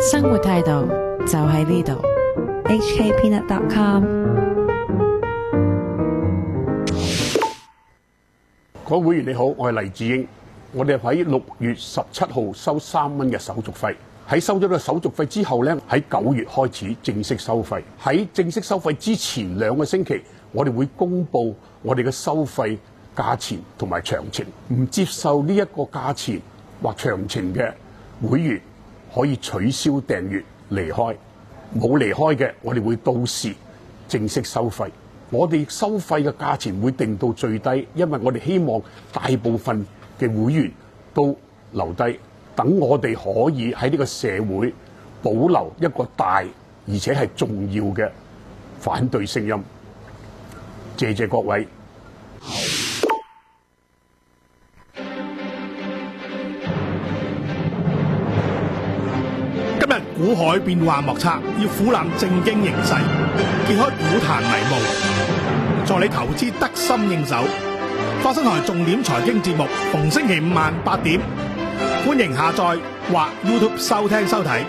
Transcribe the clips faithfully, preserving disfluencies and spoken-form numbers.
生活態度就喺呢度。 H K peanut dot com。 各位會員你好，我係黎智英。我哋喺六月十七號收三蚊嘅手續費，喺收咗呢個手續費之後呢，喺九月開始正式收費。喺正式收費之前兩個星期，我哋會公布我哋嘅收費價錢同埋詳情。唔接受呢一個價錢或詳情嘅會員可以取消訂閱離開。冇離開嘅，我哋會到時正式收費。我哋收費嘅價錢會定到最低，因為我哋希望大部分嘅會員都留低，等我哋可以喺呢個社會保留一個大而且係重要嘅反對聲音。謝謝各位。 股海變幻莫測，要俯覽正經形勢，揭開股壇迷霧，助你投資得心應手。花生台重點財經節目，逢星期五晚八點，歡迎下載或 YouTube 收聽收睇。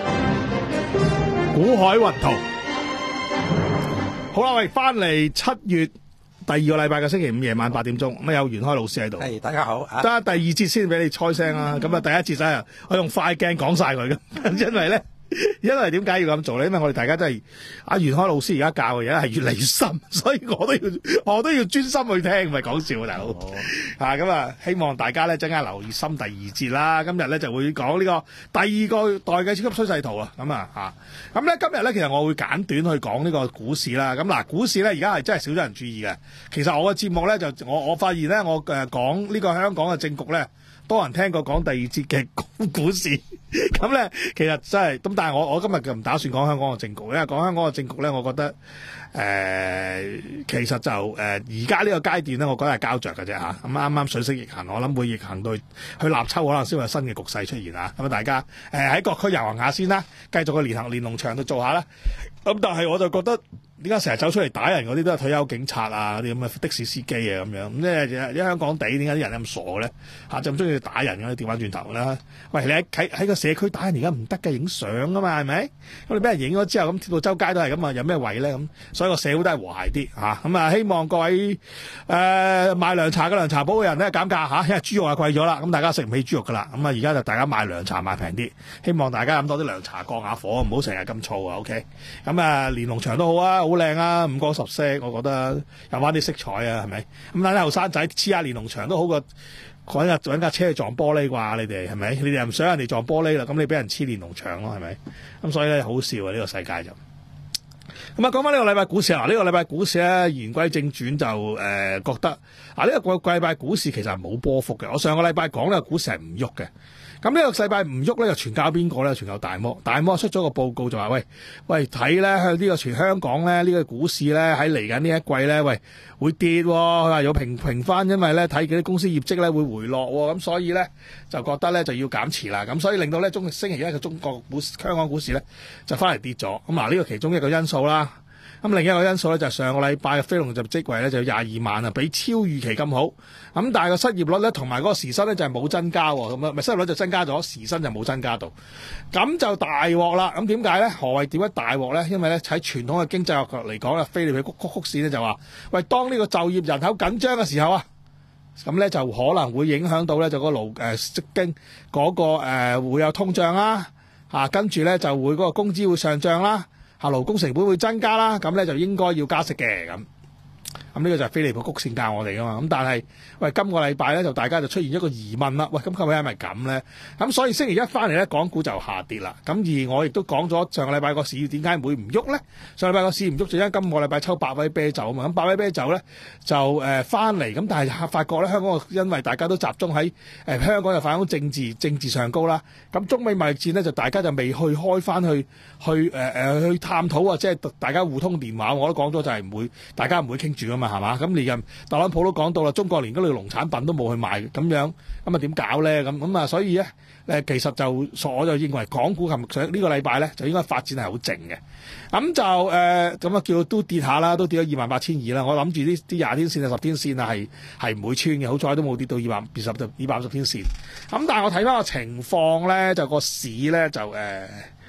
股海雲圖，好啦，喂，翻嚟七月第二個禮拜嘅星期五夜晚八點鐘，咁有袁開老師喺度。 係，大家好。 得第二節先俾你猜聲啦。咁啊，第一節真係我用快鏡講晒佢嘅，因為咧。因為點解要咁做咧？因為我哋大家都係阿袁開老師而家教嘅嘢係越嚟越深，所以我都要我都要專心去聽，唔係講笑啊，大佬。啊，咁啊，希望大家咧陣間留意深第二節啦。今日咧就會講呢個第二個代嘅超級趨勢圖啊。咁啊，吓咁咧今日咧，其實我會簡短去講呢個股市啦。咁嗱，股市咧而家係真係少咗人注意嘅。其實我嘅節目咧就我我發現咧，我誒講呢個香港嘅政局咧。多人聽過講第二節嘅股市，咁咧其實真係咁，但係我我今日就唔打算講香港嘅政局，因為講香港嘅政局咧，我覺得誒、呃、其實就誒而家呢個階段咧，我覺得係膠着嘅啫嚇。咁啱啱水色逆行，我諗會逆行到去立秋，可能先會有新嘅局勢出現啊。咁啊，大家誒喺、呃、各區遊行下先啦，繼續去連行連農場度做下啦。咁但係我就覺得。點解成日走出嚟打人嗰啲都係退休警察啊，啲咁嘅的士司機啊咁樣，咁即係喺香港地點解啲人咁傻咧？嚇就咁中意打人嘅，調翻轉頭啦！喂，你喺喺喺個社區打人而家唔得嘅，影相啊嘛，係咪？咁你俾人影咗之後，咁貼到周街都係咁啊，有咩位咧？咁所以個社會都係和諧啲嚇。咁啊，希望各位誒、呃、賣涼茶嘅涼茶鋪嘅人咧減價嚇，因為豬肉啊貴咗啦，咁大家食唔起豬肉噶啦。咁啊，而家就大家賣涼茶賣平啲，希望大家飲多啲涼茶降下火，唔好成日咁燥啊。OK，咁啊，連農場都好啊。好靚啊，五光十色，我覺得有翻啲色彩啊，係咪？咁等啲後生仔黐下連農場都好過揾架揾架車去撞玻璃啩？你哋係咪？你哋又唔想人哋撞玻璃啦，咁你俾人黐連農場咯，係咪？咁所以咧好笑啊！呢、這個世界就咁啊，講翻呢個禮拜股市啊，呢、這個禮拜股市咧言歸正傳就誒、呃、覺得啊呢、這個禮拜股市其實係冇波幅嘅。我上個禮拜講呢個股市係唔喐嘅。咁呢個世界唔喐咧，就全靠邊個咧？全靠大摩。大摩出咗個報告就話：喂喂，睇咧向呢個全香港咧呢、呢個股市咧喺嚟緊呢一季咧，喂會跌喎、哦。佢話有平平翻，因為咧睇幾啲公司業績咧會回落喎、哦。咁所以咧就覺得咧就要減持啦。咁所以令到咧中星期一嘅中國股市香港股市咧就翻嚟跌咗。咁嗱呢個其中一個因素啦。咁另一個因素咧就係上個禮拜嘅非農就業職位咧就有廿二萬啊，比超預期咁好。咁但係個失業率咧同埋嗰個時薪咧就係冇增加喎，咁啊咪失業率就增加咗，時薪就冇增加到。咁就大鑊啦。咁點解咧？何謂點解大鑊咧？因為咧喺傳統嘅經濟學嚟講啊，菲利普曲曲線咧就話：喂，當呢個就業人口緊張嘅時候啊，咁咧就可能會影響到咧就個勞誒職經嗰個誒、呃、會有通脹啦，嚇跟住咧就會嗰個工資會上漲啦。下勞工成本會增加啦，咁咧就應該要加息嘅咁。咁呢個就係菲利普曲線教我哋噶嘛。咁但係喂，今個禮拜咧就大家就出現一個疑問啦。喂，咁究竟係咪咁咧？咁所以星期一翻嚟咧，港股就下跌啦。咁而我亦都講咗上個禮拜個市點解會唔喐咧？上個禮拜個市唔喐就因為今個禮拜抽百威啤酒啊嘛。咁百威啤酒咧就誒翻嚟，咁、呃、但係發覺咧香港因為大家都集中喺誒、呃、香港就反映政治政治上高啦。咁中美貿易戰咧就大家就未去開翻去去誒誒、呃、去探討啊，即係大家互通電話。我都講咗就係唔會，大家唔會傾住啊嘛。係嘛？咁連任特朗普都講到啦，中國連嗰類農產品都冇去賣，咁樣咁啊點搞咧？咁咁啊，所以咧誒，其實就我就認為港股琴上呢個禮拜咧就應該發展係好靜嘅。咁就誒咁啊，叫都跌下啦，都跌咗二萬八千二啦。我諗住啲啲廿天線啊、十天線啊係係唔會穿嘅，好彩都冇跌到二百二十二百五十天線。咁但係我睇翻個情況咧，就個市咧就誒。呃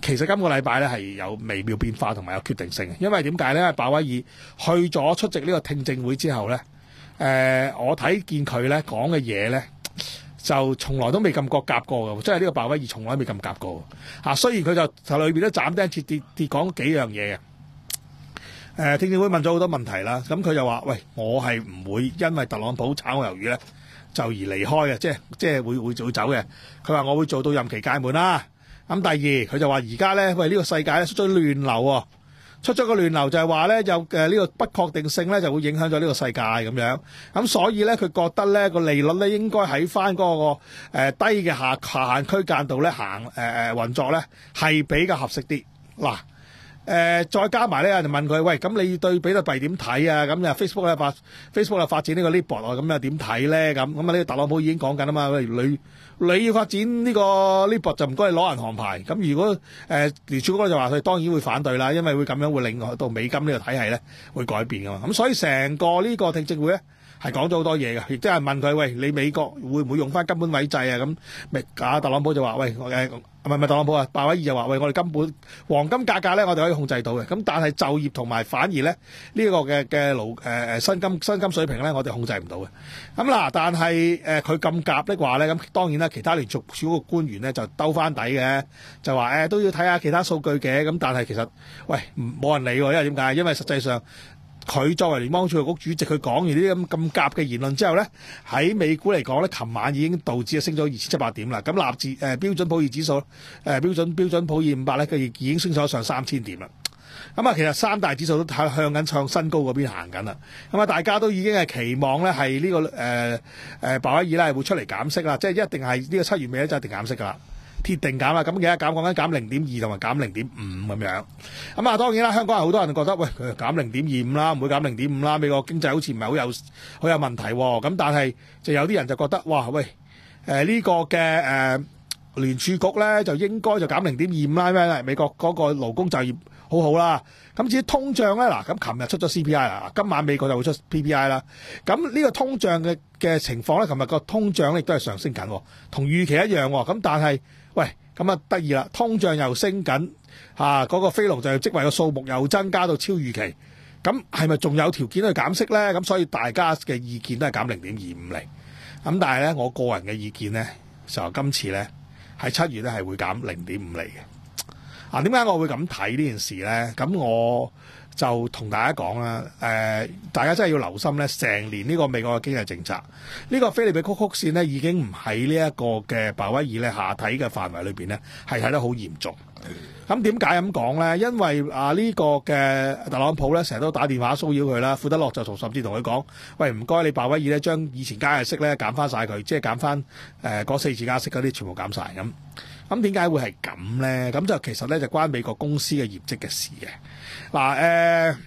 其實今個禮拜咧係有微妙變化同埋有決定性嘅，因為點解咧？鮑威爾去咗出席呢個聽證會之後咧，誒、呃、我睇見佢咧講嘅嘢咧，就從來都未咁過夾過嘅，即係呢個鮑威爾從來都未咁夾過嚇。雖然佢就就裏邊都斬釘截鐵鐵講幾樣嘢嘅。誒、呃、聽證會問咗好多問題啦，咁佢就話：喂，我係唔會因為特朗普炒我魷魚咧就而離開嘅，即係即係會會會走嘅。佢話我會做到任期屆滿啦。咁第二，佢就話而家咧，喂呢、這個世界咧出咗亂流喎，出咗個亂流就係話咧，有誒呢個不確定性咧就會影響咗呢個世界咁樣。咁所以咧，佢覺得咧個利率咧應該喺翻嗰個、呃、低嘅下下限區間度咧行誒誒運作咧係比較合適啲。嗱。誒、呃、再加埋咧，就問佢：喂，咁你對比特幣點睇啊？咁啊 Facebook 咧發 Facebook 啊發展呢個 Libra 啊，咁又點睇咧？咁咁啊呢個特朗普已經講緊啊嘛，你你要發展呢個 Libra 就唔該你攞銀行牌。咁如果誒聯儲局就話佢當然會反對啦，因為會咁樣會令到美金呢個體系咧會改變噶嘛。咁所以成個呢個聽證會咧係講咗好多嘢嘅，亦都係問佢：喂，你美國會唔會用翻根本位制啊？咁咪啊特朗普就話：喂，誒。唔係唔係特朗普啊，鮑威爾就話：喂，我哋根本黃金價格咧，我哋可以控制到嘅。咁但係就業同埋反而咧呢一、這個嘅嘅勞誒誒薪金薪金水平咧，我哋控制唔到嘅。咁嗱，但係誒佢咁夾的話咧，咁當然啦，其他聯儲局嘅官員咧就兜翻底嘅，就話誒、呃、都要睇下其他數據嘅。咁但係其實喂冇人理喎，因為點解？因為實際上。佢作為聯邦儲備局主席，佢講完呢啲咁咁夾嘅言論之後咧，喺美股嚟講咧，琴晚已經道指升咗二千七百點啦。咁納指誒標準普爾指數誒、呃、標準標準普爾五百咧，佢亦已經升咗上三千點啦。咁啊，其實三大指數都向向緊創新高嗰邊行緊啦。咁啊，大家都已經係期望咧係呢、這個誒誒鮑威爾咧會出嚟減息啦，即係一定係呢個七月尾咧就一定減息噶啦。鐵定減啦，咁而家減講緊減零點二同埋減零點五咁樣。咁啊，當然啦，香港人好多人覺得喂佢減零點二五啦，唔會減零點五啦。美國經濟好似唔係好有好有問題喎。咁但係就有啲人就覺得哇喂，誒、呃、呢、這個嘅誒、呃、聯儲局咧就應該就減零點二五啦，因為美國嗰個勞工就業好好啦。咁至於通脹咧，嗱咁琴日出咗 C P I 啦，今晚美國就會出 P P I 啦。咁呢個通脹嘅嘅情況咧，琴日個通脹咧亦都係上升緊，同預期一樣。咁但係喂，咁啊得意啦，通脹又升緊，嚇、啊、嗰、那個非農就業職位嘅數目又增加到超預期，咁係咪仲有條件去減息咧？咁所以大家嘅意見都係減零點二五厘，咁但係咧我個人嘅意見咧，就今次咧喺七月咧係會減零點五厘嘅。啊，點解我會咁睇呢件事咧？咁我就同大家講啦，誒、呃，大家真係要留心咧，成年呢個美國嘅經濟政策，呢、這個菲利比曲曲線呢已經唔喺呢一個嘅鮑威爾咧下睇嘅範圍裏邊呢，係睇得好嚴重。咁點解咁講咧？因為啊呢、這個嘅特朗普咧成日都打電話騷擾佢啦，庫德洛就同甚至同佢講：喂，唔該你鮑威爾咧將以前加嘅息咧減翻晒佢，即係減翻誒嗰四次加息嗰啲全部減晒咁。咁點解會係咁咧？咁就其實咧就關美國公司嘅業績嘅事嘅。嗱誒，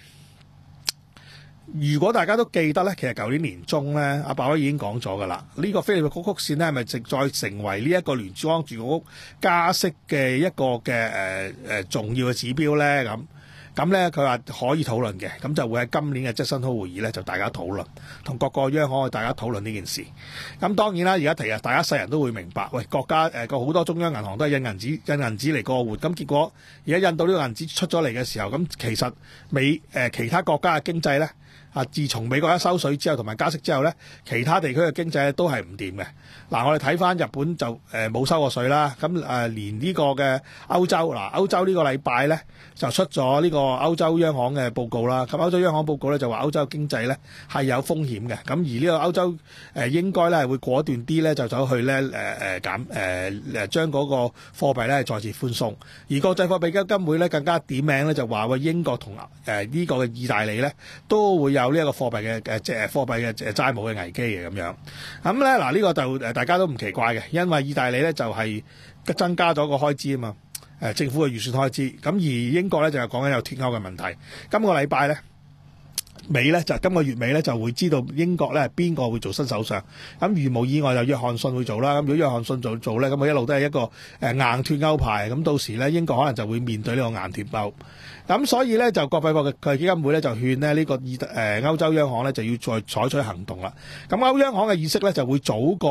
如果大家都記得咧，其實舊年年中咧，阿鮑威爾已經講咗噶啦，呢、這個菲利比曲曲線咧係咪直再成為呢一個聯邦儲局加息嘅一個嘅誒誒重要嘅指標咧？咁咁咧佢話可以討論嘅，咁就會喺今年嘅傑森霍會議咧就大家討論，同各個央行去大家討論呢件事。咁當然啦，而家其實大家世人都會明白，喂，國家誒個好多中央銀行都係印銀紙印銀紙嚟過活，咁結果而家印到呢個銀紙出咗嚟嘅時候，咁其實美誒、呃、其他國家嘅經濟咧。啊！自從美國一收水之後同埋加息之後咧，其他地區嘅經濟都係唔掂嘅。嗱、啊，我哋睇翻日本就誒冇、呃、收過水啦。咁誒、呃、連呢個嘅歐洲嗱、啊，歐洲個呢個禮拜咧就出咗呢個歐洲央行嘅報告啦。咁歐洲央行報告咧就話歐洲經濟咧係有風險嘅。咁而呢個歐洲誒、呃、應該咧係會果斷啲咧就走去咧誒誒減誒誒將嗰個貨幣咧再次寬鬆。而國際貨幣基金會咧更加點名咧就話喂英國同誒呢個嘅意大利咧都會有。有呢一個貨幣嘅誒即係貨幣嘅誒債務嘅危機嘅咁樣，咁咧嗱呢個就誒大家都唔奇怪嘅，因為意大利咧就係增加咗個開支啊嘛，誒政府嘅預算開支，咁而英國咧就係講緊有脫歐嘅問題。今個禮拜咧尾咧就今個月尾咧就會知道英國咧係邊個會做新首相，咁如無意外就約翰遜會做啦。咁如果約翰遜做做咧，咁佢一路都係一個誒硬脫歐派，咁到時咧英國可能就會面對呢個硬脫歐。咁所以咧就國際貨幣基金會咧就勸咧呢個意誒歐洲央行咧就要再採取行動啦。咁歐央行嘅議息咧就會早過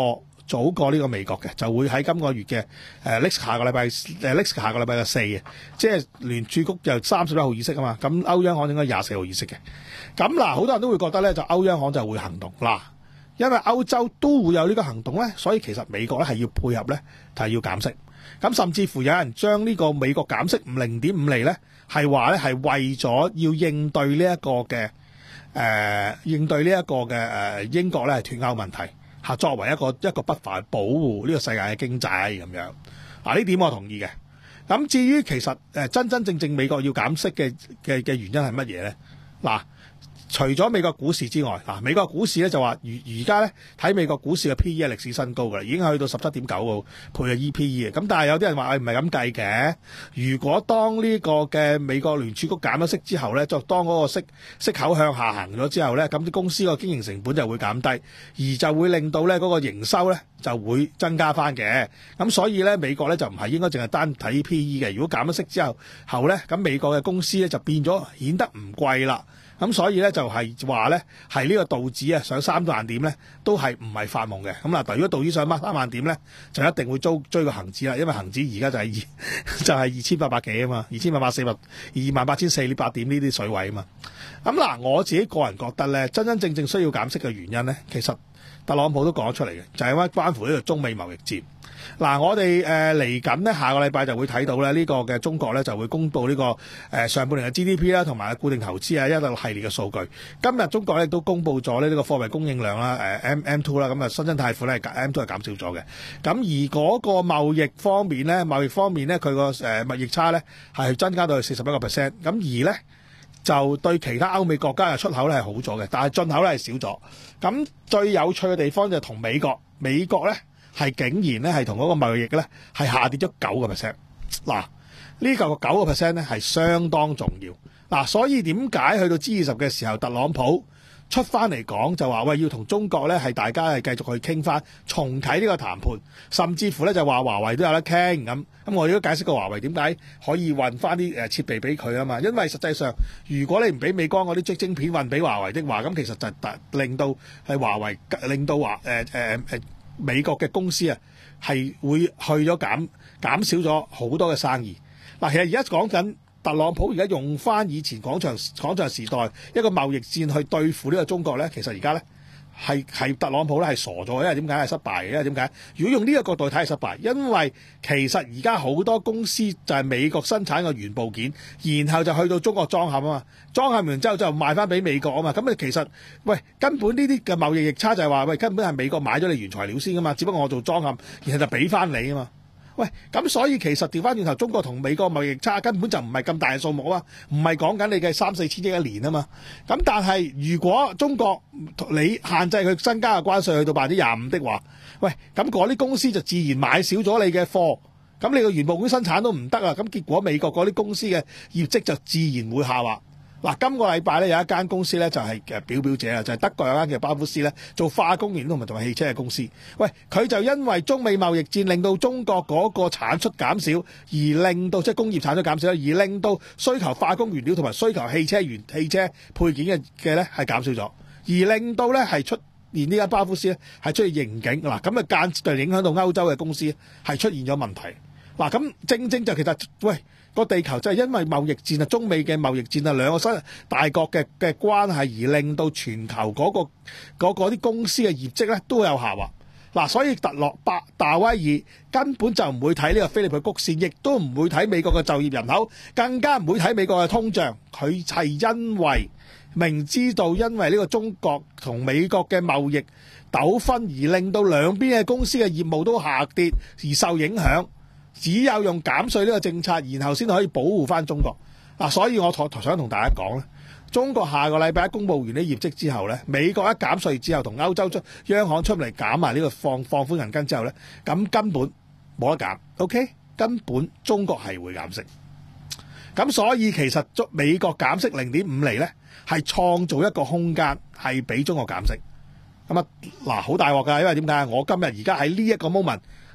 早過呢個美國嘅，就會喺今個月嘅誒 next 下個禮拜誒 next 下個禮拜嘅四嘅，即係聯儲局就三十一號議息啊嘛，咁歐央行應該廿四號議息嘅。咁嗱，好多人都會覺得咧，就歐央行就會行動嗱，因為歐洲都會有呢個行動咧，所以其實美國咧係要配合咧，就係要減息。咁甚至乎有人將呢個美國減息零點五厘咧，係話咧係為咗要應對呢一個嘅誒、呃、應對呢一個嘅誒、呃、英國咧係脫歐問題嚇，作為一個一個不法保護呢個世界嘅經濟咁樣。嗱，呢點我同意嘅。咁至於其實誒真真正正美國要減息嘅嘅嘅原因係乜嘢咧？嗱。除咗美國股市之外，嗱美國股市咧就話而而家咧睇美國股市嘅 P E 係歷史新高㗎啦，已經去到十七點九個倍嘅 E P E 嘅。咁但係有啲人話誒唔係咁計嘅。如果當呢個嘅美國聯儲局減咗息之後咧，就當嗰個息息口向下行咗之後咧，咁啲公司個經營成本就會減低，而就會令到咧嗰個營收咧就會增加翻嘅。咁所以咧美國咧就唔係應該淨係單睇 P E 嘅。如果減咗息之後後咧，咁美國嘅公司咧就變咗顯得唔貴啦。咁所以咧就係話咧係呢個道指啊上三萬點咧都係唔係發夢嘅。咁嗱，如果道指上乜三萬點咧，就一定會追追個恒指啦，因為恒指而家就係二就係二千八百幾啊嘛，二千八百四百二萬八千四百點呢啲水位啊嘛。咁嗱，我自己個人覺得咧，真真正正需要減息嘅原因咧，其實特朗普都講出嚟嘅，就係因為關乎呢個中美貿易戰。嗱，我哋誒嚟緊呢下個禮拜就會睇到咧，呢個嘅中國咧就會公布呢個誒上半年嘅 G D P 啦，同埋固定投資啊一個系列嘅數據。今日中國咧都公布咗呢個貨幣供應量啦，誒 M M two 啦，咁啊新增貸款咧 M two 係減少咗嘅。咁而嗰個貿易方面咧，貿易方面咧佢個誒貿易差咧係增加到去四十一個 percent。咁而咧就對其他歐美國家嘅出口咧係好咗嘅，但係進口咧係少咗。咁最有趣嘅地方就係同美國，美國咧。係竟然咧係同嗰個貿易咧係下跌咗九個 percent。嗱，呢個個九個 percent 咧係相當重要。嗱，所以點解去到 G 二十嘅時候，特朗普出翻嚟講就話喂，要同中國咧係大家係繼續去傾翻，重啟呢個談判，甚至乎咧就話華為都有得傾咁。咁我亦都解釋過華為點解可以運翻啲誒設備俾佢啊嘛。因為實際上如果你唔俾美光嗰啲晶晶片運俾華為的話，咁其實就令到係華為令到華誒誒誒。美國嘅公司啊，係會去咗減減少咗好多嘅生意。嗱，其實而家講緊特朗普而家用翻以前廣場廣場時代一個貿易戰去對付呢個中國咧，其實而家咧係係特朗普咧係傻咗，因為點解係失敗嘅？因為點解？如果用呢個角度睇係失敗，因為其實而家好多公司就係美國生產嘅原部件，然後就去到中國裝嵌啊嘛，裝嵌完之後就賣翻俾美國啊嘛。咁你其實喂根本呢啲嘅貿易逆差就係話喂根本係美國買咗你原材料先噶嘛，只不過我做裝嵌，然後就俾翻你啊嘛。喂，咁所以其實調翻轉頭，中國同美國貿易差根本就唔係咁大嘅數目啊，唔係講緊你嘅三四千億一年啊嘛。咁但係如果中國你限制佢增加嘅關稅去到百分之廿五的話，喂，咁嗰啲公司就自然買少咗你嘅貨，咁你個原部件生產都唔得啊，咁結果美國嗰啲公司嘅業績就自然會下滑。嗱，今個禮拜咧有一間公司咧就係誒表表者啊，就係德國有間叫巴夫斯咧做化工原料同埋同埋汽車嘅公司。喂，佢就因為中美貿易戰令到中國嗰個產出減少，而令到即係工業產出減少，而令到需求化工原料同埋需求汽車原汽車配件嘅嘅咧係減少咗，而令到咧係出現呢間巴夫斯咧係出現盈警。嗱，咁啊間接就影響到歐洲嘅公司係出現咗問題。嗱，咁正正就其實喂。個地球就係因為貿易戰啊，中美嘅貿易戰啊，兩個新大國嘅嘅關係而令到全球嗰、嗰個嗰啲公司嘅業績咧都有下滑。嗱、啊，所以特洛巴大威爾根本就唔會睇呢個菲利普曲線，亦都唔會睇美國嘅就業人口，更加唔會睇美國嘅通脹。佢係因為明知道因為呢個中國同美國嘅貿易糾紛而令到兩邊嘅公司嘅業務都下跌而受影響。只有用減稅呢個政策，然後先可以保護翻中國。嗱、啊，所以我想同大家講咧，中國下個禮拜一公佈完啲業績之後咧，美國一減稅之後，同歐洲出央行出嚟減埋呢個放放寬銀根之後咧，咁根本冇得減。OK，根本中國係會減息。咁所以其實中美國減息零點五厘咧，係創造一個空間係俾中國減息。咁啊嗱，好大鑊㗎，因為點解？我今日而家喺呢一個 moment。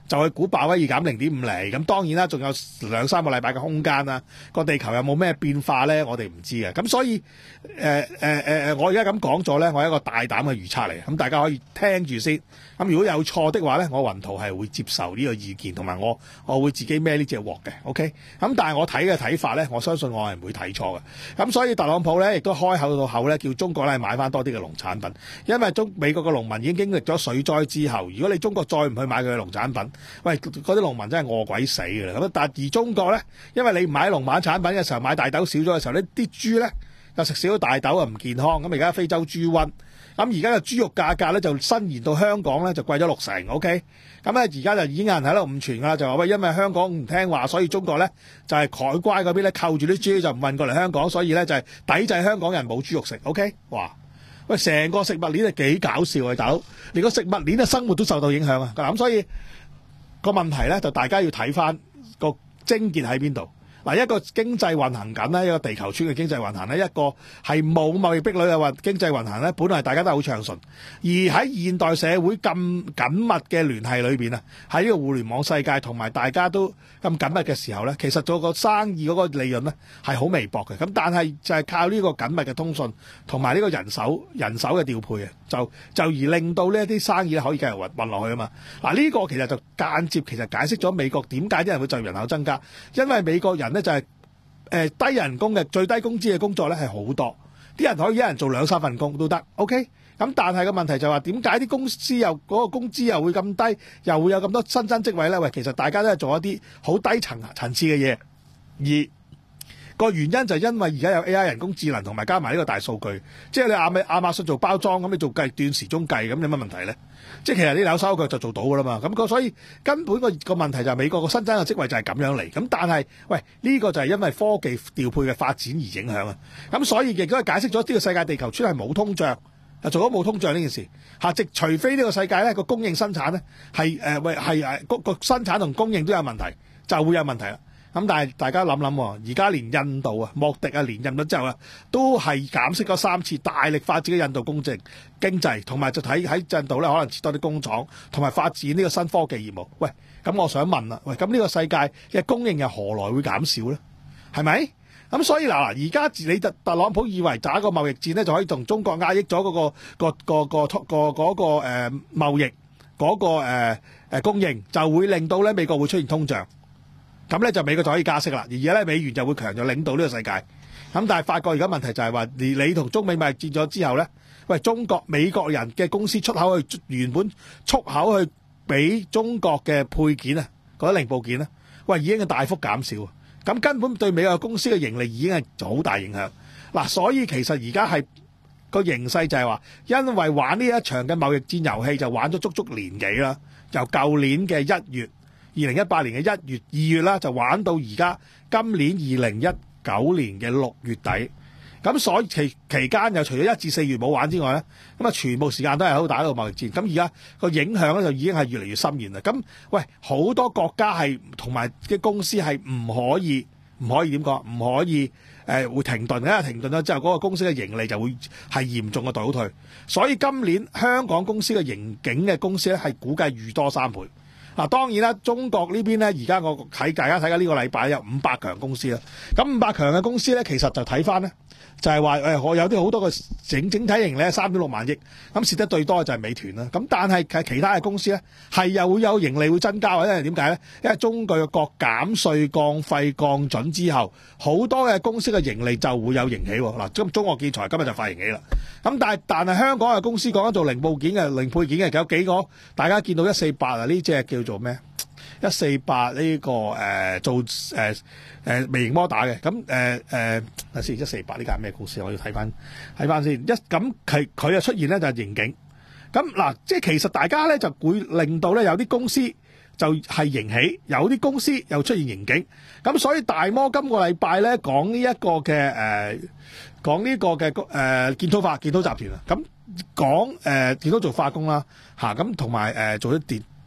就去估鮑威爾減零點五厘。咁當然啦，仲有兩三個禮拜嘅空間啦。個地球有冇咩變化咧？我哋唔知嘅。咁所以誒誒誒我而家咁講咗咧，我係一個大膽嘅預測嚟。咁大家可以聽住先。咁如果有錯的話咧，我雲圖係會接受呢個意見，同埋我我會自己孭呢隻鑊嘅。OK。咁但係我睇嘅睇法咧，我相信我係唔會睇錯嘅。咁所以特朗普咧亦都開口到口咧，叫中國咧買翻多啲嘅農產品，因為中美國嘅農民已經經歷咗水災之後，如果你中國再唔去買佢嘅農產品，喂，嗰啲農民真係餓鬼死㗎啦。咁但而中國咧，因為你唔買農產產品嘅時候，買大豆少咗嘅時候，呢啲豬咧又食少咗大豆啊，唔健康。咁而家非洲豬瘟。咁而家嘅豬肉價格咧就伸延到香港咧就貴咗六成 ，OK？ 咁咧而家就已經有人喺度誤傳㗎啦，就話喂，因為香港唔聽話，所以中國咧就係海關嗰邊咧扣住啲豬就唔運過嚟香港，所以咧就係抵制香港人冇豬肉食 ，OK？ 哇！喂，成個食物鏈係幾搞笑啊，大佬！連個食物鏈嘅生活都受到影響啊！咁所以個問題咧就大家要睇翻個症結喺邊度。嗱，一個經濟運行緊咧，一個地球村嘅經濟運行咧，一個係冇貿易壁壘嘅話經濟運行咧，本來大家都好暢順。而喺現代社會咁緊密嘅聯繫裏邊啊，喺呢個互聯網世界同埋大家都咁緊密嘅時候咧，其實做個生意嗰個利潤咧係好微薄嘅。咁但係就係靠呢個緊密嘅通訊同埋呢個人手人手嘅調配啊，就就而令到呢一啲生意咧可以繼續運運落去啊嘛。嗱，呢個其實就間接其實解釋咗美國點解啲人會就業人口增加，因為美國人咧就係誒低人工嘅最低工資嘅工作咧係好多，啲人可以一人做兩三份工都得 ，OK？ 咁但係個問題就係話點解啲公司又嗰個工資又會咁低，又會有咁多新增職位咧？喂，其實大家都係做一啲好低層層次嘅嘢，而個原因就係因為而家有 A I 人工智能同埋加埋呢個大數據，即係你亞馬亞馬遜做包裝咁，你做計斷時鐘計咁有乜問題咧？即係其實你扭手腳就做到噶啦嘛。咁個所以根本個個問題就係美國個新增嘅職位就係咁樣嚟。咁但係喂呢個就係因為科技調配嘅發展而影響啊。咁所以亦都係解釋咗呢個世界地球村係冇通脹，做咗冇通脹呢件事嚇。即除非呢個世界咧個供應生產咧係誒喂係誒個個生產同供應都有問題，就會有問題啦。咁但係大家諗諗，而家連印度啊、莫迪啊連任咗之後啊，都係減息咗三次，大力發展嘅印度公正經濟，同埋就睇喺印度咧可能設多啲工廠，同埋發展呢個新科技業務。喂，咁我想問啦，喂，咁呢個世界嘅供應又何來會減少咧？係咪？咁所以嗱嗱，而家你特特朗普以為打個貿易戰咧就可以同中國壓抑咗嗰、嗰個、嗰個、嗰個、嗰個嗰、嗰個誒、呃、貿易嗰、嗰個誒、呃呃、供應，就會令到咧美國會出現通脹。咁咧就美國就可以加息啦，而家咧美元就會強就領導呢個世界。咁但係發覺而家問題就係話，你你同中美貿易戰咗之後咧，喂，中國美國人嘅公司出口去原本出口去俾中國嘅配件啊，嗰啲零部件咧，喂已經係大幅減少。咁根本對美國公司嘅盈利已經係好大影響。嗱，所以其實而家係個形勢就係話，因為玩呢一場嘅貿易戰遊戲就玩咗足足年幾啦，由舊年嘅一月。二零一八年嘅一月、二月啦，就玩到而家今年二零一九年嘅六月底。咁所以期期間又除咗一至四月冇玩之外咧，咁啊全部時間都係喺度打呢個貿易戰。咁而家個影響咧就已經係越嚟越深遠啦。咁喂，好多國家係同埋啲公司係唔可以唔可以點講？唔可以誒、呃、會停頓嘅，停頓咗之後嗰、那個公司嘅盈利就會係嚴重嘅倒退。所以今年香港公司嘅盈警嘅公司咧係估計預多三倍。嗱，當然啦，中國呢邊咧，而家我睇大家睇緊呢個禮拜有五百強公司啦。咁五百強嘅公司咧，其實就睇翻咧，就係話誒，我有啲好多個整整體盈利三點六萬億，咁蝕得最多就係美團啦。咁但係其他嘅公司咧，係又會有盈利會增加，因為點解咧？因為中國嘅國減稅降費降準之後，好多嘅公司嘅盈利就會有盈起。嗱，中中國建材今日就發盈喜啦。咁但係但係香港嘅公司講緊做零部件嘅零配件嘅有幾個？大家見到一四八啊，呢隻叫做咩？一四八呢個誒、呃、做誒誒、呃、微型摩打嘅，咁誒誒睇先一四八呢間係咩公司？我要睇翻睇翻先。一咁佢佢又出現咧就係盈警。咁嗱，即係其實大家咧就會令到咧有啲公司就係盈喜，有啲公司又出現盈警。咁所以大摩今個禮拜咧講呢一個嘅誒講呢個嘅誒建滔化建滔集團啊，咁講誒建滔做化工啦嚇，咁同埋誒做啲電。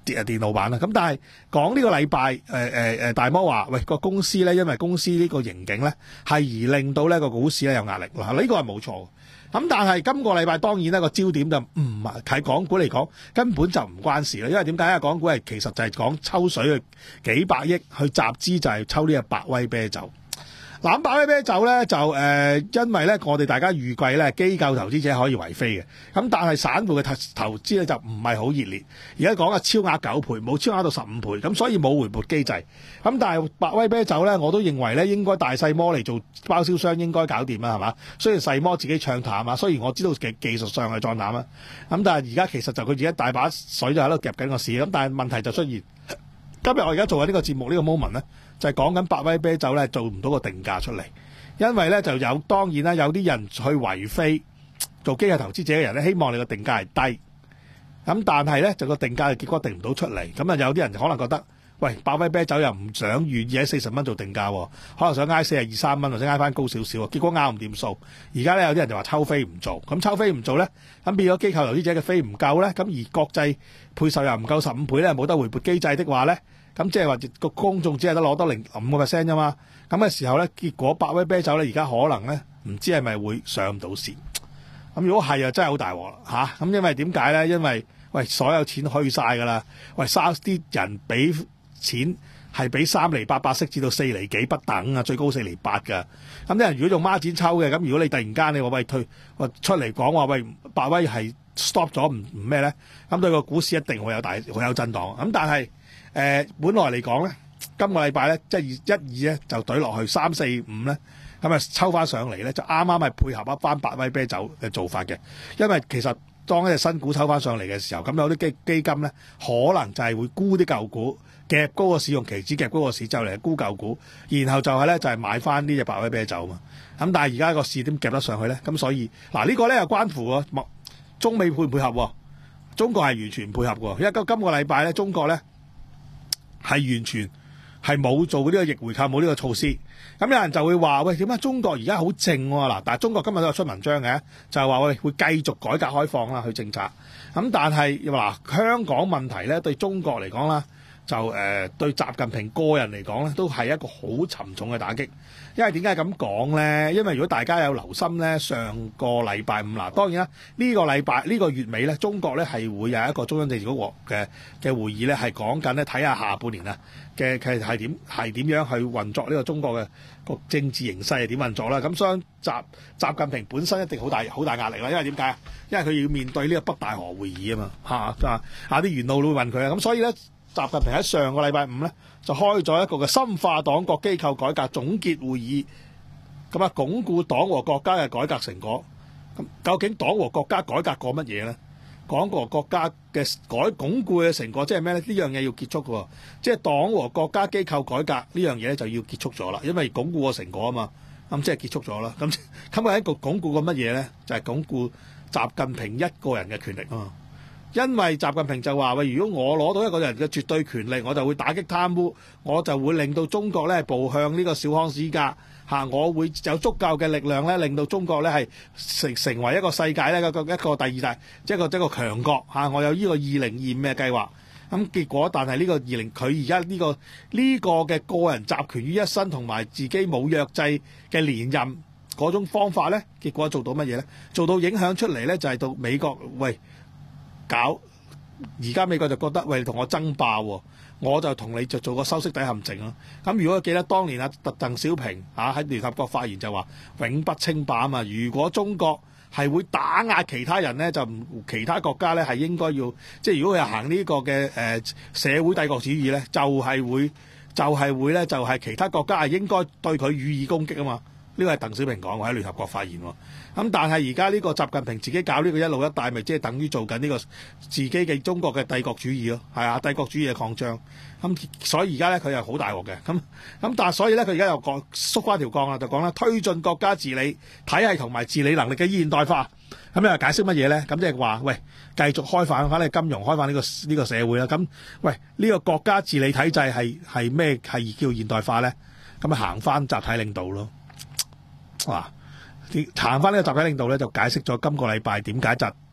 電電腦版啦。咁但係講呢個禮拜誒誒誒大摩話，喂個公司咧，因為公司呢個盈警咧係而令到呢個股市咧有壓力嗱，呢、這個係冇錯。咁但係今個禮拜當然呢個焦點就唔係喺港股嚟講，根本就唔關事啦。因為點解啊？港股係其實就係講抽水嘅幾百億去集資，就係抽呢個百威啤酒。嗱，百威啤酒咧就誒、呃，因為咧我哋大家預計咧機構投資者可以圍飛嘅，咁但係散戶嘅投投資咧就唔係好熱烈。而家講嘅超額九倍，冇超額到十五倍，咁所以冇回撥機制。咁但係百威啤酒咧，我都認為咧應該大細摩嚟做包銷商應該搞掂啦，係嘛？雖然細摩自己唱淡啊，雖然我知道技技術上係壯淡啊，咁但係而家其實就佢自己大把水就喺度夾緊個市，咁但係問題就出現。今日我而家做緊呢個節目呢個 moment 咧，就係講緊百威啤酒咧做唔到個定價出嚟，因為咧就有當然啦，有啲人去圍飛做機構投資者嘅人咧，希望你個定價係低，咁但係咧就個定價嘅結果定唔到出嚟，咁啊有啲人可能覺得，喂，百威啤酒又唔想願意喺四十蚊做定價，可能想挨四十二三蚊或者挨翻高少少，結果拗唔掂數。而家咧有啲人就話抽飛唔做，咁抽飛唔做咧，咁變咗機構投資者嘅飛唔夠咧，咁而國際配售又唔夠十五倍咧，冇得回撥機制的話咧。咁即係話個公眾只係得攞得零五個 percent 啫嘛，咁嘅時候咧，結果百威啤酒咧而家可能咧唔知係咪會上唔到市。咁如果係啊，真係好大鑊啦嚇！咁因為點解咧？因為喂所有錢去晒㗎啦，喂三啲人俾錢係俾三厘八八息至到四厘幾不等啊，最高四厘八㗎。咁啲人如果用孖展抽嘅，咁如果你突然間你話喂退，話出嚟講話喂百威係 stop 咗唔唔咩咧？咁對個股市一定會有大會有震盪。咁但係誒、呃，本來嚟講咧，今個禮拜咧，即係一二咧就懟落去三四五咧，咁啊抽翻上嚟咧，就啱啱係配合一翻百威啤酒嘅做法嘅。因為其實當一隻新股抽翻上嚟嘅時候，咁有啲基基金咧，可能就係會沽啲舊股，夾高個市用期指夾高個市就嚟沽舊股，然後就係咧就係、是、買翻呢隻百威啤酒嘛。咁但係而家個市點夾得上去咧？咁所以嗱、這個、呢個咧又關乎喎，中美配唔配合喎？中國係完全唔配合喎，因為今今個禮拜咧，中國咧。係完全係冇做呢個逆回購，冇呢個措施。咁有人就會話：喂，點解中國而家好靜喎？嗱，但係中國今日都有出文章嘅，就係話喂會繼續改革開放啦，去政策。咁但係嗱，香港問題咧對中國嚟講啦，就誒、呃、對習近平個人嚟講咧，都係一個好沉重嘅打擊。因為點解咁講咧？因為如果大家有留心咧，上個禮拜五嗱，當然啦，呢、這個禮拜呢、這個月尾咧，中國咧係會有一個中央政治局嘅嘅會議咧，係講緊咧睇下下半年啊嘅嘅係點係點樣去運作呢個中國嘅個政治形勢係點運作啦。咁所以習習近平本身一定好大好大壓力啦。因為點解啊？因為佢要面對呢個北大河會議啊嘛，嚇啊啊啲元老會問佢啊，咁所以咧。習近平喺上個禮拜五咧就開咗一個嘅深化黨國機構改革總結會議，咁啊鞏固黨和國家嘅改革成果。咁究竟黨和國家改革過乜嘢咧？黨和國家嘅改鞏固嘅成果即係咩咧？呢樣嘢要結束嘅，即係黨和國家機構改革呢樣嘢咧就要結束咗啦，因為鞏固個成果啊嘛，咁即係結束咗啦。咁咁係一個鞏固個乜嘢咧？就係鞏固習近平一個人嘅權力啊嘛。因為習近平就話：喂，如果我攞到一個人嘅絕對權力，我就會打擊貪污，我就會令到中國咧步向呢個小康之家嚇，我會有足夠嘅力量咧，令到中國咧係成成為一個世界咧一個一個第二大，即係一個一個強國嚇。我有呢個二零二五嘅計劃。咁結果，但係呢個二零佢而家呢個呢個嘅個人集權於一身，同埋自己冇約制嘅連任嗰種方法咧，結果做到乜嘢咧？做到影響出嚟咧，就係到美國喂。搞而家美國就覺得喂，你同我爭霸喎，我就同你就做個修昔底陷阱咯。咁如果記得當年啊，鄧小平啊喺聯合國發言就話永不稱霸啊嘛。如果中國係會打壓其他人咧，就唔其他國家咧係應該要即係如果佢係行呢個嘅誒社會帝國主義咧，就係會就係會咧就係其他國家係應該對佢予以攻擊啊嘛。呢個係鄧小平講，我喺聯合國發言喎。咁但係而家呢個習近平自己搞呢個一路一帶，咪即係等於做緊呢個自己嘅中國嘅帝國主義咯，係啊，帝國主義嘅擴張。咁所以而家咧佢又好大鑊嘅。咁咁但係所以咧佢而家又講縮翻條槓啦，就講啦推進國家治理體系同埋治理能力嘅現代化。咁又解釋乜嘢咧？咁即係話喂，繼續開放翻你金融，開放呢個呢個社會啦。咁喂呢個國家治理體制係係咩係叫現代化咧？咁啊行翻集體領導咯。嗱，行翻呢個集體領導咧，就解釋咗今個禮拜點解習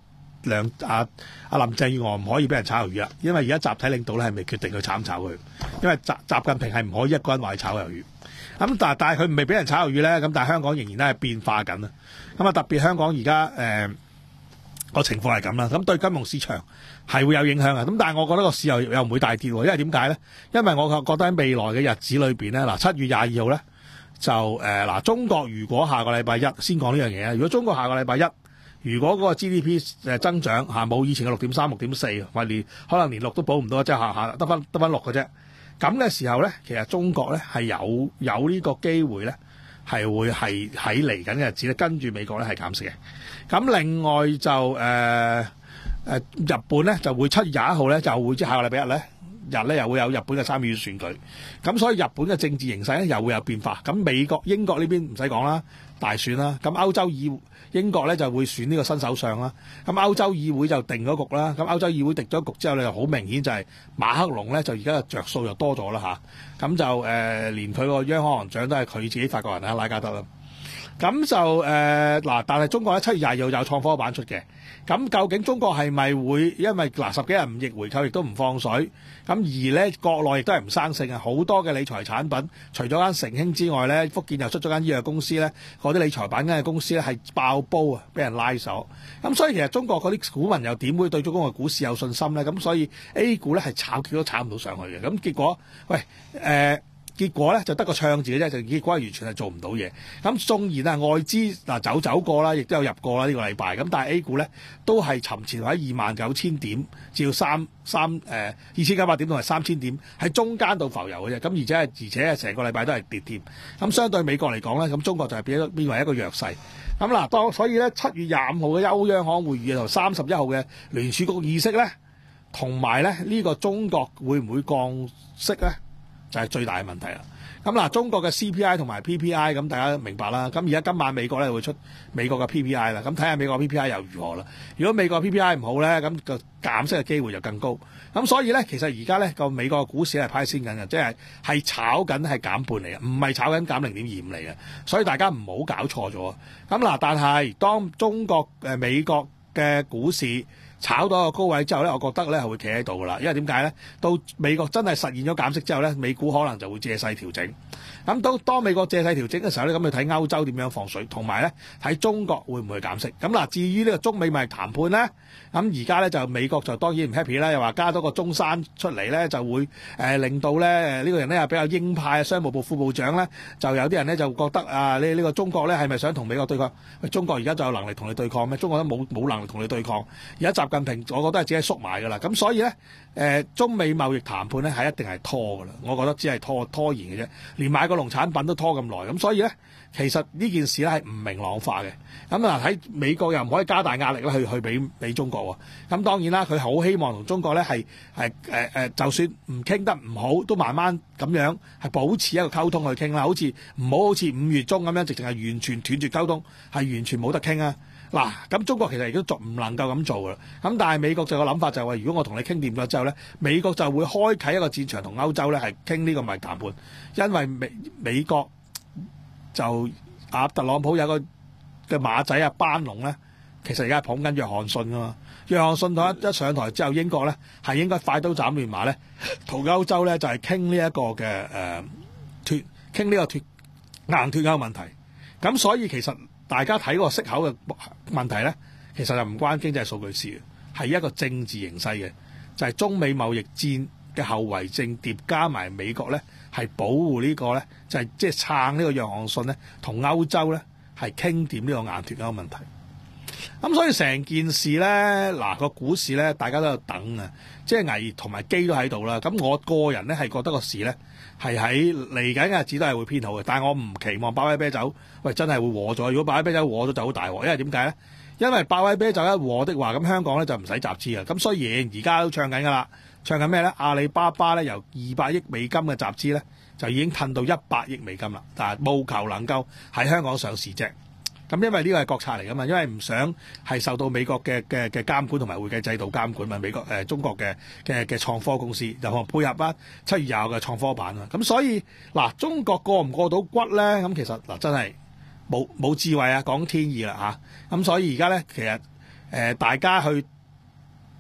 梁阿阿林鄭月娥唔可以俾人炒魷魚啦，因為而家集體領導咧係未決定佢炒唔炒佢，因為習習近平係唔可以一個人話炒魷魚。咁但係但係佢未俾人炒魷魚咧，咁但係香港仍然都係變化緊啊。咁啊特別香港而家誒個情況係咁啦，咁對金融市場係會有影響啊。咁但係我覺得個市又又唔會大跌喎，因為點解咧？因為我覺得喺未來嘅日子裏邊咧，嗱七月廿二號咧就誒嗱、呃、中國如果下個禮拜一先講呢樣嘢啊，如果中國下個禮拜一如果嗰個 G D P 誒增長嚇冇以前嘅六點三、六點四，或連可能連六都保唔到，即係下下得翻得翻六嘅啫。咁嘅時候咧，其實中國咧係有有呢個機會咧，係會係喺嚟緊嘅日子咧，跟住美國咧係減息嘅。咁另外就誒誒、呃、日本咧就會七月廿一號咧就會即係下個禮拜一咧日咧又會有日本嘅參議院選舉。咁所以日本嘅政治形勢咧又會有變化。咁美國英國呢邊唔使講啦，大選啦。咁歐洲議英國咧就會選呢個新首相啦。咁歐洲議會就定咗局啦。咁歐洲議會定咗局之後咧，就好明顯就係馬克龍咧就而家嘅着數又多咗啦嚇。咁就誒、呃、連佢個央行行長都係佢自己法國人啊，拉加德啦。咁就誒嗱、呃，但係中國咧七月廿二號有創科板出嘅。咁究竟中國係咪會因為嗱十幾日唔逆回購亦都唔放水，咁而咧國內亦都係唔生性啊？好多嘅理財產品，除咗間成興之外咧，福建又出咗間醫藥公司咧，嗰啲理財板間嘅公司咧係爆煲啊，俾人拉手。咁所以其實中國嗰啲股民又點會對中國嘅股市有信心咧？咁所以 A 股咧係炒極都炒唔到上去嘅。咁結果喂誒。呃結果咧就得個唱字嘅啫，就結果係完全係做唔到嘢。咁縱然啊外資嗱走走過啦，亦都有入過啦呢個禮拜。咁但係 A 股咧都係沉潛喺二萬九千點至到三三誒二千九百點同埋三千點喺中間度浮游嘅啫。咁而且係而且係成個禮拜都係跌添。咁相對美國嚟講咧，咁中國就係變咗變為一個弱勢。咁嗱，當所以咧七月廿五號嘅歐央行會議同三十一號嘅聯儲局議息咧，同埋咧呢個中國會唔會降息咧？就係最大嘅問題啦。咁嗱，中國嘅 C P I 同埋 P P I 咁大家明白啦。咁而家今晚美國咧會出美國嘅 P P I 啦。咁睇下美國 P P I 又如何啦。如果美國 P P I 唔好咧，咁個減息嘅機會就更高。咁所以咧，其實而家咧個美國嘅股市係派先緊嘅，即係係炒緊係減半嚟嘅，唔係炒緊減零點二五嚟嘅。所以大家唔好搞錯咗。咁嗱，但係當中國誒美國嘅股市炒到個高位之後咧，我覺得咧係會企喺度噶啦，因為點解咧？到美國真係實現咗減息之後咧，美股可能就會借勢調整。咁到當美國借勢調整嘅時候咧，咁你睇歐洲點樣放水，同埋咧睇中國會唔會減息。咁嗱，至於呢個中美貿易談判咧，咁而家咧就美國就當然唔 happy 啦，又話加多個中山出嚟咧，就會誒、呃、令到咧呢、這個人咧又比較鷹派，商務部副部長咧就有啲人咧就覺得啊，你呢個中國咧係咪想同美國對抗？中國而家就有能力同你對抗咩？中國都冇冇能力同你對抗。而家習近平，我覺得係只係縮埋㗎啦。咁所以咧，誒、呃、中美貿易談判咧係一定係拖㗎啦。我覺得只係拖拖延嘅啫，連買個農產品都拖咁耐。咁所以咧，其實呢件事咧係唔明朗化嘅。咁啊喺美國又唔可以加大壓力咧去去俾俾中國喎。咁當然啦，佢好希望同中國咧係係誒誒，就算唔傾得唔好，都慢慢咁樣係保持一個溝通去傾啦。好似唔好好似五月中咁樣，直情係完全斷絕溝通，係完全冇得傾啊！嗱，咁中國其實亦都做唔能夠咁做㗎。咁但係美國就個諗法就係話，如果我同你傾掂咗之後咧，美國就會開啟一個戰場同歐洲咧係傾呢個貿易談判，因為美美國就阿特朗普有個嘅馬仔啊班農咧，其實而家係捧緊約翰遜㗎嘛。約翰遜一一上台之後，英國咧係應該快刀斬亂麻咧，同歐洲咧就係傾呢一個嘅誒脱傾呢個脱硬脱歐問題。咁所以其實大家睇個息口嘅問題咧，其實就唔關經濟數據事嘅，係一個政治形勢嘅，就係、是、中美貿易戰嘅後遺症疊加埋美國咧係保護呢個咧，就係即係撐呢個約翰遜咧同歐洲咧係傾掂呢個硬脱歐問題。咁所以成件事咧，嗱個股市咧，大家都喺度等啊，即係危同埋機都喺度啦。咁我個人咧係覺得個市咧係喺嚟緊嘅日子都係會偏好嘅，但係我唔期望百威啤酒喂真係會和咗。如果百威啤酒和咗就好大鑊，因為點解咧？因為百威啤酒一和的話，咁香港咧就唔使集資啊。咁雖然而家都唱緊㗎啦，唱緊咩咧？阿里巴巴咧由二百億美金嘅集資咧，就已經褪到一百億美金啦，但係務求能夠喺香港上市啫。咁因為呢個係國策嚟噶嘛，因為唔想係受到美國嘅嘅嘅監管同埋會計制度監管嘛，美國誒、呃、中國嘅嘅嘅創科公司就可能配合翻七月廿號嘅創科板啊，咁所以嗱中國過唔過到骨咧？咁其實嗱真係冇冇智慧啊，講天意啦嚇，咁所以而家咧其實誒、呃、大家去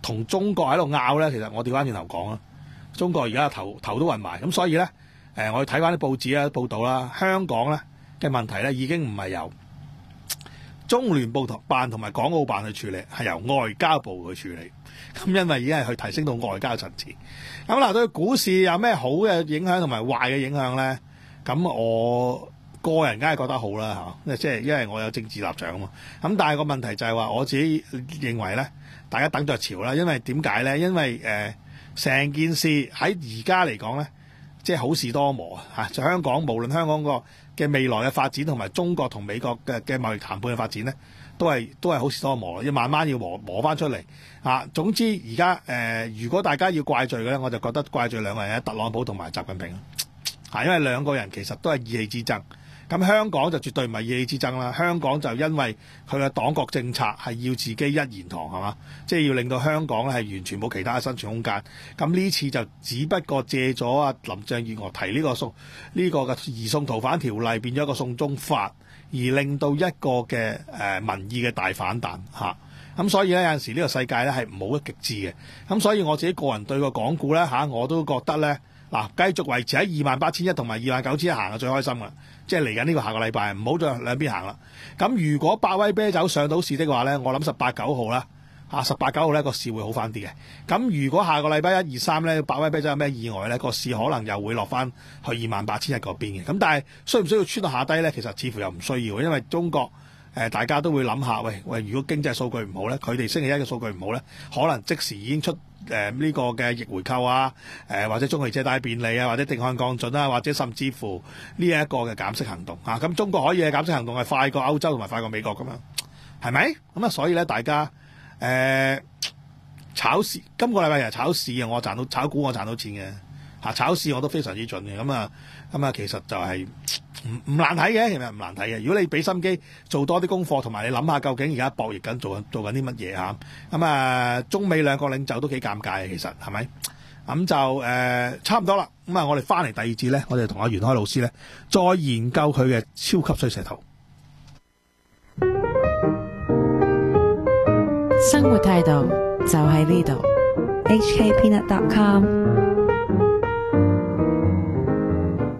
同中國喺度拗咧，其實我調翻轉頭講啦，中國而家頭頭都暈埋，咁所以咧，誒、呃、我哋睇翻啲報紙啊報道啦，香港咧嘅問題咧已經唔係由中聯辦同埋港澳辦去處理，係由外交部去處理。咁因為已經係去提升到外交層次。咁嗱，對股市有咩好嘅影響同埋壞嘅影響咧？咁我個人梗係覺得好啦嚇，即係因為我有政治立場啊嘛。咁但係個問題就係話，我自己認為咧，大家等着潮啦。因為點解咧？因為誒成、呃、件事喺而家嚟講咧，即係好事多磨啊！就香港無論香港個嘅未來嘅發展同埋中國同美國嘅嘅貿易談判嘅發展咧，都係都係好事多磨，要慢慢要磨磨翻出嚟啊！總之而家誒，如果大家要怪罪嘅咧，我就覺得怪罪兩個人，特朗普同埋習近平啊，因為兩個人其實都係意氣之爭。咁香港就絕對唔係意氣之爭啦，香港就因為佢嘅黨國政策係要自己一言堂係嘛，即係要令到香港咧係完全冇其他嘅生存空間。咁呢次就只不過借咗阿林鄭月娥提呢個送呢個嘅移送逃犯條例變咗一個送中法，而令到一個嘅誒民意嘅大反彈嚇。咁所以咧有陣時呢個世界咧係冇得極致嘅。咁所以我自己個人對個港股咧嚇我都覺得咧。嗱，繼續維持喺二萬八千一同埋二萬九千一行係最開心噶，即係嚟緊呢個下個禮拜唔好再兩邊行啦。咁如果百威啤酒上到市的話咧，我諗十八九號啦，嚇十八九號咧個市會好翻啲嘅。咁如果下個禮拜一二三咧，百威啤酒有咩意外咧，個市可能又會落翻去二萬八千一嗰邊嘅。咁但係需唔需要穿到下低咧？其實似乎又唔需要，因為中國誒、呃、大家都會諗下，喂喂，如果經濟數據唔好咧，佢哋星期一嘅數據唔好咧，可能即時已經出。誒、呃、呢、這個嘅逆回購啊，誒、呃、或者中期借貸便利啊，或者定向降準啊，或者甚至乎呢一個嘅減息行動啊，咁中國可以嘅減息行動係快過歐洲同埋快過美國咁樣，係咪？咁啊，所以咧大家誒、呃、炒市今個禮拜日炒市啊，我賺到炒股我賺到錢嘅嚇，炒市我都非常之準嘅，咁啊咁啊，其實就係唔唔難睇嘅，其實唔難睇嘅。如果你俾心機做多啲功課，同埋你諗下究竟而家博弈緊做緊做緊啲乜嘢嚇，咁啊中美兩個領袖都幾尷尬嘅，其實係咪？咁就誒、呃、差唔多啦。咁啊，我哋翻嚟第二節咧，我哋同阿袁開老師咧再研究佢嘅超級衰勢圖。 生活態度就喺呢度。 H K Peanut dot com